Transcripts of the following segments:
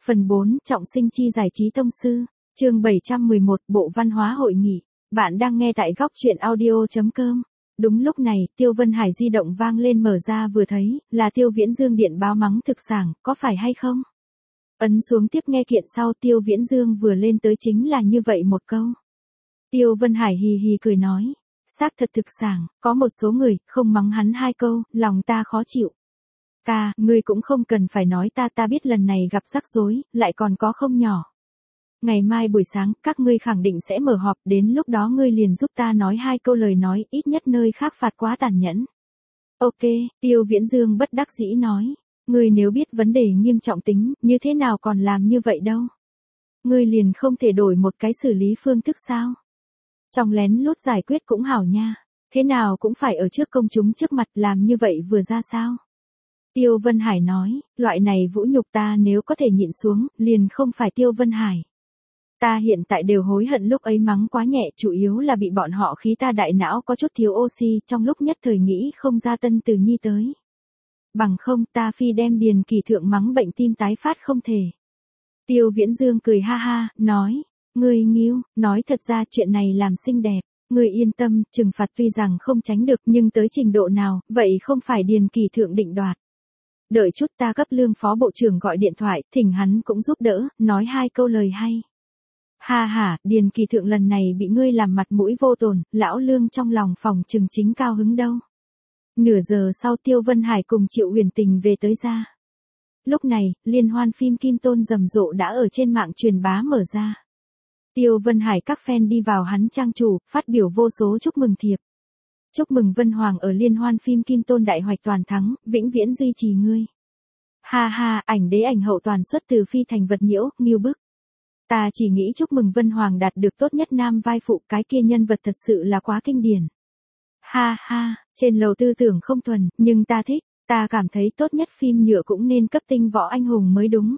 Phần 4, trọng sinh chi giải trí tông sư. Chương 711, Bộ Văn hóa hội nghị. Bạn đang nghe tại góc truyện audio.com. Đúng lúc này, Tiêu Vân Hải di động vang lên, mở ra vừa thấy, là Tiêu Viễn Dương điện báo mắng thực sảng, có phải hay không? Ấn xuống tiếp nghe kiện sau, Tiêu Viễn Dương vừa lên tới chính là như vậy một câu. Tiêu Vân Hải hì hì cười nói, xác thật thực sảng, có một số người, không mắng hắn 2 câu, lòng ta khó chịu. Ca, ngươi cũng không cần phải nói ta biết lần này gặp rắc rối, lại còn có không nhỏ. Ngày mai buổi sáng, các ngươi khẳng định sẽ mở họp, đến lúc đó ngươi liền giúp ta nói 2 câu lời nói, ít nhất nơi khác phạt quá tàn nhẫn. Ok, Tiêu Viễn Dương bất đắc dĩ nói, ngươi nếu biết vấn đề nghiêm trọng tính, như thế nào còn làm như vậy đâu. Ngươi liền không thể đổi một cái xử lý phương thức sao? Trong lén lút giải quyết cũng hảo nha, thế nào cũng phải ở trước công chúng trước mặt, làm như vậy vừa ra sao? Tiêu Vân Hải nói, loại này vũ nhục ta nếu có thể nhịn xuống, liền không phải Tiêu Vân Hải. Ta hiện tại đều hối hận lúc ấy mắng quá nhẹ, chủ yếu là bị bọn họ khí ta đại não có chút thiếu oxy, trong lúc nhất thời nghĩ không ra Tân Từ Nhi tới. Bằng không ta phi đem Điền Kỳ Thượng mắng bệnh tim tái phát không thể. Tiêu Viễn Dương cười ha ha, nói, ngươi nghiêu, nói thật ra chuyện này làm xinh đẹp. Ngươi yên tâm, trừng phạt tuy rằng không tránh được nhưng tới trình độ nào, vậy không phải Điền Kỳ Thượng định đoạt. Đợi chút ta cấp Lương phó bộ trưởng gọi điện thoại, thỉnh hắn cũng giúp đỡ, nói 2 câu lời hay. Ha ha, Điền Kỳ Thượng lần này bị ngươi làm mặt mũi vô tổn, lão Lương trong lòng phòng trừng chính cao hứng đâu. Nửa giờ sau Tiêu Vân Hải cùng Triệu Huyền Tình về tới ra. Lúc này, liên hoan phim Kim Tôn rầm rộ đã ở trên mạng truyền bá mở ra. Tiêu Vân Hải các fan đi vào hắn trang chủ, phát biểu vô số chúc mừng thiệp. Chúc mừng Vân Hoàng ở liên hoan phim Kim Tôn đại hoạch toàn thắng, vĩnh viễn duy trì ngươi. Ha ha, ảnh đế ảnh hậu toàn xuất từ phi thành vật nhiễu, nghiêu bức. Ta chỉ nghĩ chúc mừng Vân Hoàng đạt được tốt nhất nam vai phụ, cái kia nhân vật thật sự là quá kinh điển. Ha ha, trên lầu tư tưởng không thuần, nhưng ta thích, ta cảm thấy tốt nhất phim nhựa cũng nên cấp tinh võ anh hùng mới đúng.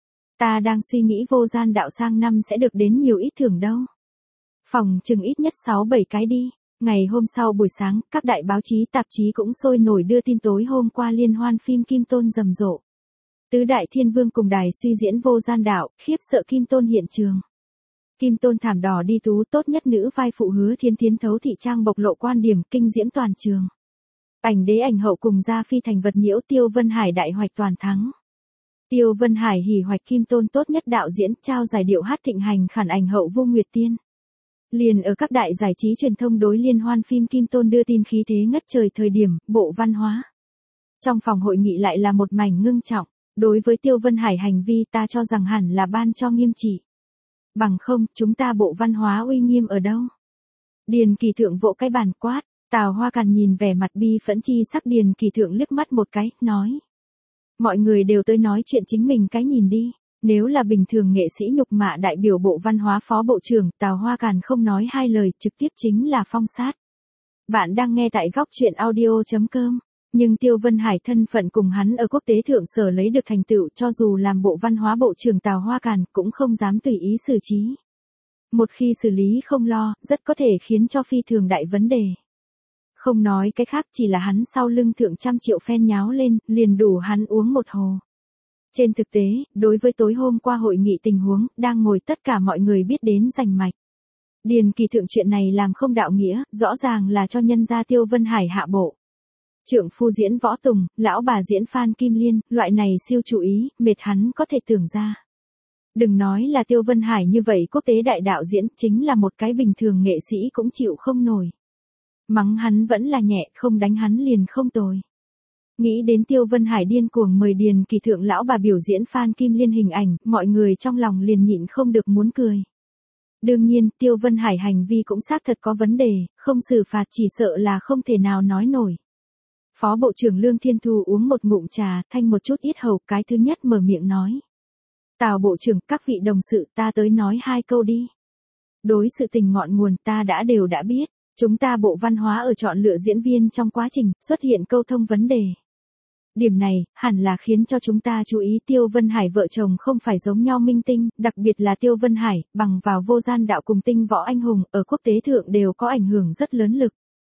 Ta đang suy nghĩ Vô Gian Đạo sang năm sẽ được đến nhiều ít thưởng đâu. Phòng chừng ít nhất 6-7 cái đi. Ngày hôm sau buổi sáng, các đại báo chí tạp chí cũng sôi nổi đưa tin tối hôm qua liên hoan phim Kim Tôn rầm rộ. Tứ đại thiên vương cùng đài suy diễn Vô Gian Đạo, khiếp sợ Kim Tôn hiện trường. Kim Tôn thảm đỏ đi tú, tốt nhất nữ vai phụ Hứa Thiến Thiến thấu thị trang bộc lộ quan điểm, kinh diễm toàn trường. Ảnh đế ảnh hậu cùng ra phi thành vật nhiễu, Tiêu Vân Hải đại hoạch toàn thắng. Tiêu Vân Hải hỉ hoạch Kim Tôn tốt nhất đạo diễn, trao giải điệu hát thịnh hành khản ảnh hậu Vu Nguyệt Tiên. Liền ở các đại giải trí truyền thông đối liên hoan phim Kim Tôn đưa tin khí thế ngất trời thời điểm, Bộ Văn hóa. Trong phòng hội nghị lại là một mảnh ngưng trọng, đối với Tiêu Vân Hải hành vi ta cho rằng hẳn là ban cho nghiêm trị. Bằng không, chúng ta Bộ Văn hóa uy nghiêm ở đâu? Điền Kỳ Thượng vỗ cái bàn quát, Tào Hoa Càn nhìn vẻ mặt bi phẫn chi sắc Điền Kỳ Thượng liếc mắt một cái, nói. Mọi người đều tới nói chuyện chính mình cái nhìn đi. Nếu là bình thường nghệ sĩ nhục mạ đại biểu Bộ Văn hóa phó bộ trưởng, Tào Hoa Càn không nói 2 lời, trực tiếp chính là phong sát. Bạn đang nghe tại góc truyện audio.com. Nhưng Tiêu Vân Hải thân phận cùng hắn ở quốc tế thượng sở lấy được thành tựu, cho dù làm Bộ Văn hóa bộ trưởng Tào Hoa Càn cũng không dám tùy ý xử trí. Một khi xử lý không lo, rất có thể khiến cho phi thường đại vấn đề. Không nói cái khác, chỉ là hắn sau lưng thượng trăm triệu fan nháo lên, liền đủ hắn uống một hồ. Trên thực tế, đối với tối hôm qua hội nghị tình huống, đang ngồi tất cả mọi người biết đến rành mạch. Điền Kỳ Thượng chuyện này làm không đạo nghĩa, rõ ràng là cho nhân gia Tiêu Vân Hải hạ bộ. Trượng phu diễn Võ Tùng, lão bà diễn Phan Kim Liên, loại này siêu chú ý, mệt hắn có thể tưởng ra. Đừng nói là Tiêu Vân Hải như vậy, quốc tế đại đạo diễn, chính là một cái bình thường nghệ sĩ cũng chịu không nổi. Mắng hắn vẫn là nhẹ, không đánh hắn liền không tồi. Nghĩ đến Tiêu Vân Hải điên cuồng mời Điền Kỳ Thượng lão bà biểu diễn Phan Kim Liên hình ảnh, mọi người trong lòng liền nhịn không được muốn cười. Đương nhiên, Tiêu Vân Hải hành vi cũng xác thật có vấn đề, không xử phạt chỉ sợ là không thể nào nói nổi. Phó Bộ trưởng Lương Thiên Thu uống một ngụm trà, thanh một chút yết hầu, cái thứ nhất mở miệng nói. Tào Bộ trưởng, các vị đồng sự, ta tới nói 2 câu đi. Đối sự tình ngọn nguồn ta đều đã biết, chúng ta Bộ Văn hóa ở chọn lựa diễn viên trong quá trình, xuất hiện câu thông vấn đề. Điểm này, hẳn là khiến cho chúng ta chú ý Tiêu Vân Hải vợ chồng không phải giống nhau minh tinh, đặc biệt là Tiêu Vân Hải, bằng vào Vô Gian Đạo cùng tinh võ anh hùng, ở quốc tế thượng đều có ảnh hưởng rất lớn lực.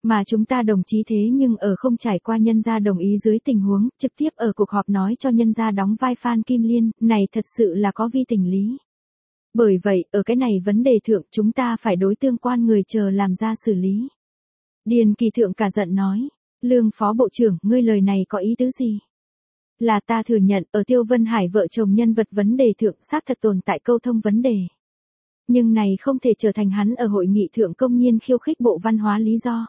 Mà chúng ta đồng chí thế nhưng ở không trải qua nhân gia đồng ý dưới tình huống, trực tiếp ở cuộc họp nói cho nhân gia đóng vai Phan Kim Liên, này thật sự là có vi tình lý. Bởi vậy, ở cái này vấn đề thượng chúng ta phải đối tương quan người chờ làm ra xử lý. Điền Kỳ Thượng cả giận nói, Lương Phó Bộ trưởng, ngươi lời này có ý tứ gì? Là ta thừa nhận, ở Tiêu Vân Hải vợ chồng nhân vật vấn đề thượng xác thật tồn tại câu thông vấn đề. Nhưng này không thể trở thành hắn ở hội nghị thượng công nhiên khiêu khích Bộ Văn hóa lý do.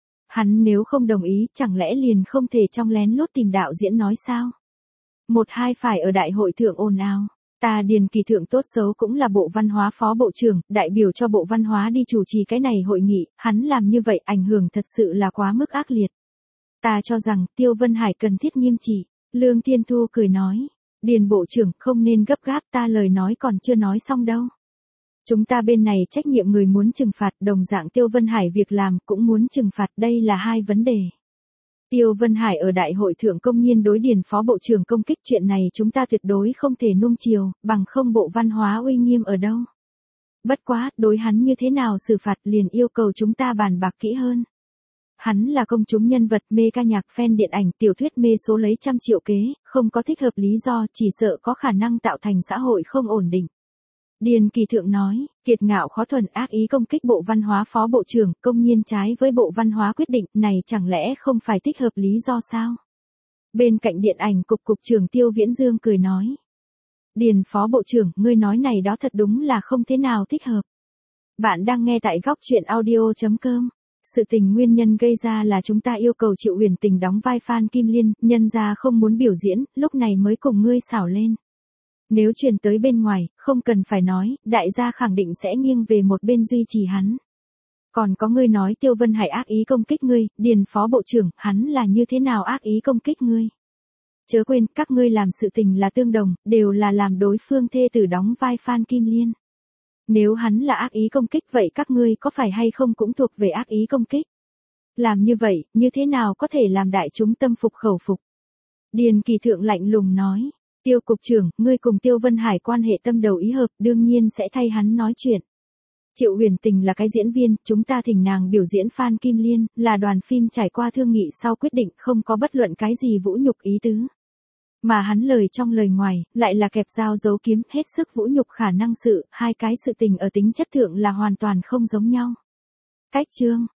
Hắn nếu không đồng ý, chẳng lẽ liền không thể trong lén lút tìm đạo diễn nói sao? Một hai phải ở đại hội thượng ồn ào. Ta Điền Kỳ Thượng tốt xấu cũng là Bộ Văn hóa Phó Bộ trưởng, đại biểu cho Bộ Văn hóa đi chủ trì cái này hội nghị, hắn làm như vậy ảnh hưởng thật sự là quá mức ác liệt. Ta cho rằng Tiêu Vân Hải cần thiết nghiêm trị. Lương Thiên Thu cười nói, Điền Bộ trưởng không nên gấp gáp, ta lời nói còn chưa nói xong đâu. Chúng ta bên này trách nhiệm người muốn trừng phạt, đồng dạng Tiêu Vân Hải việc làm cũng muốn trừng phạt, đây là hai vấn đề. Tiêu Vân Hải ở đại hội thượng công nhiên đối Điền Phó Bộ trưởng công kích, chuyện này chúng ta tuyệt đối không thể nuông chiều, bằng không Bộ Văn hóa uy nghiêm ở đâu. Bất quá, đối hắn như thế nào xử phạt liền yêu cầu chúng ta bàn bạc kỹ hơn. Hắn là công chúng nhân vật, mê ca nhạc, fan điện ảnh, tiểu thuyết mê số lấy trăm triệu kế, không có thích hợp lý do, chỉ sợ có khả năng tạo thành xã hội không ổn định. Điền Kỳ Thượng nói, kiệt ngạo khó thuần, ác ý công kích Bộ Văn hóa Phó Bộ trưởng, công nhiên trái với Bộ Văn hóa quyết định, này chẳng lẽ không phải thích hợp lý do sao? Bên cạnh điện ảnh cục trưởng Tiêu Viễn Dương cười nói. Điền Phó Bộ trưởng, ngươi nói này đó thật đúng là không thế nào thích hợp. Bạn đang nghe tại góc truyện audio.com. Sự tình nguyên nhân gây ra là chúng ta yêu cầu Triệu Uyển Tình đóng vai Phan Kim Liên, nhân gia không muốn biểu diễn, lúc này mới cùng ngươi xảo lên. Nếu truyền tới bên ngoài, không cần phải nói, đại gia khẳng định sẽ nghiêng về một bên duy trì hắn. Còn có ngươi nói Tiêu Vân Hải ác ý công kích ngươi, Điền Phó Bộ trưởng, hắn là như thế nào ác ý công kích ngươi? Chớ quên, các ngươi làm sự tình là tương đồng, đều là làm đối phương thê tử đóng vai Phan Kim Liên. Nếu hắn là ác ý công kích vậy các ngươi có phải hay không cũng thuộc về ác ý công kích? Làm như vậy, như thế nào có thể làm đại chúng tâm phục khẩu phục? Điền Kỳ Thượng lạnh lùng nói, Tiêu cục trưởng, ngươi cùng Tiêu Vân Hải quan hệ tâm đầu ý hợp, đương nhiên sẽ thay hắn nói chuyện. Triệu Uyển Tình là cái diễn viên, chúng ta thỉnh nàng biểu diễn Phan Kim Liên, là đoàn phim trải qua thương nghị sau quyết định, không có bất luận cái gì vũ nhục ý tứ. Mà hắn lời trong lời ngoài, lại là kẹp dao giấu kiếm, hết sức vũ nhục khả năng sự, hai cái sự tình ở tính chất thượng là hoàn toàn không giống nhau. Cách chương